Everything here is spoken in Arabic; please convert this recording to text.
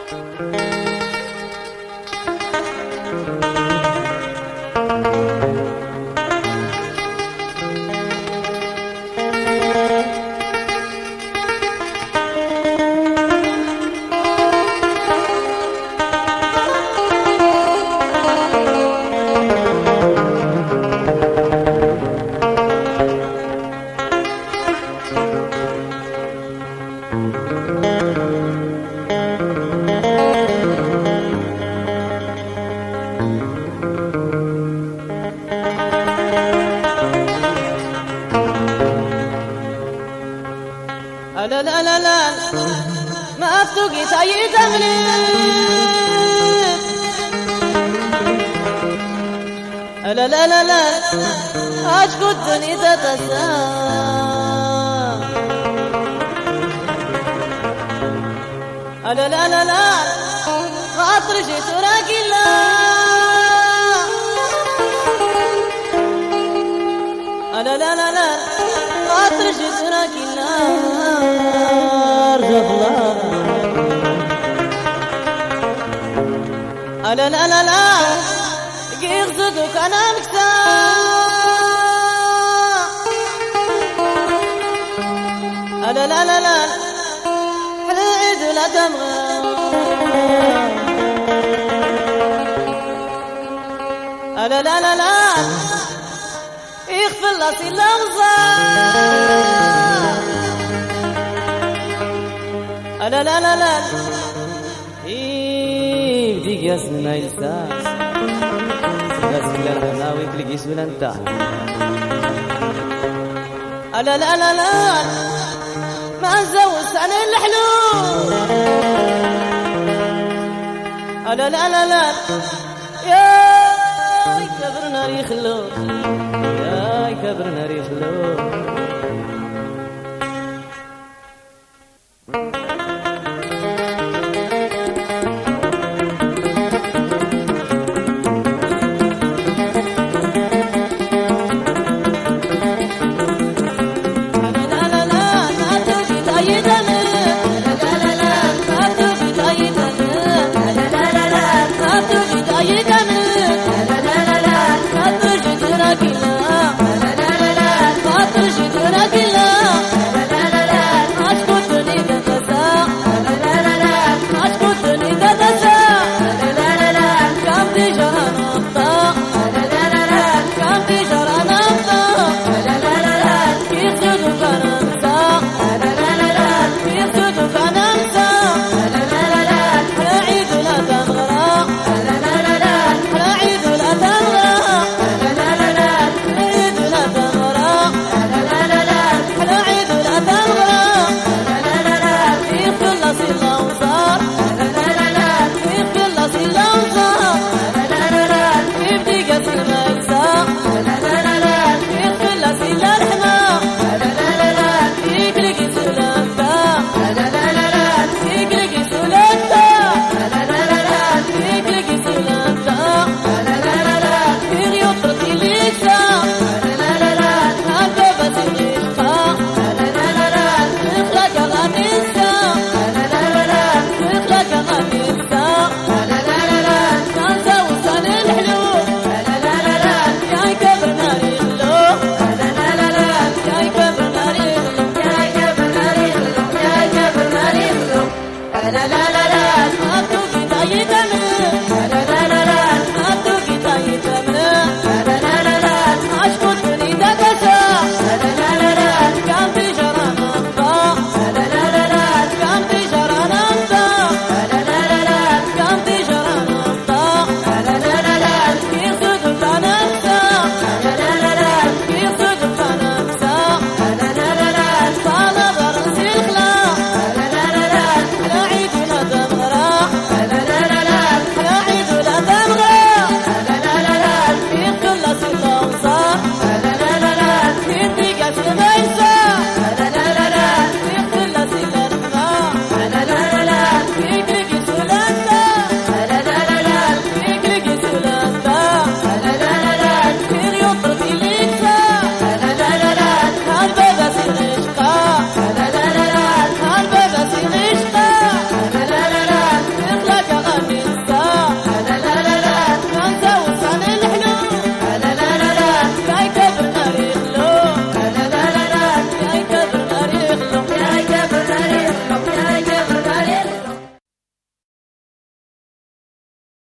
لا لا لا لا ما أفتقي تعيد أغلب. لا لا لا لا أشكو الدنيا تتسام. لا لا لا لا خاطر جيت وراك لا لا لا لا خاطر جيت وراك لا لا لا لا قيغزدك أنا مكتاب. لا لا لا لا حلو عيد ولا تبغى. لا لا لا لا يغفر الله سي الأغزار. لا لا لا لا يديك يا سنة يلساس يا سنة الحنا ويكلك يسونا انت. لا لا لا لا ما نزوج أنا الحلو. لا لا لا لا يا يكبر نار يخلو يا يكبر نار يخلو. لا لا لا لا ما تبغي تعيد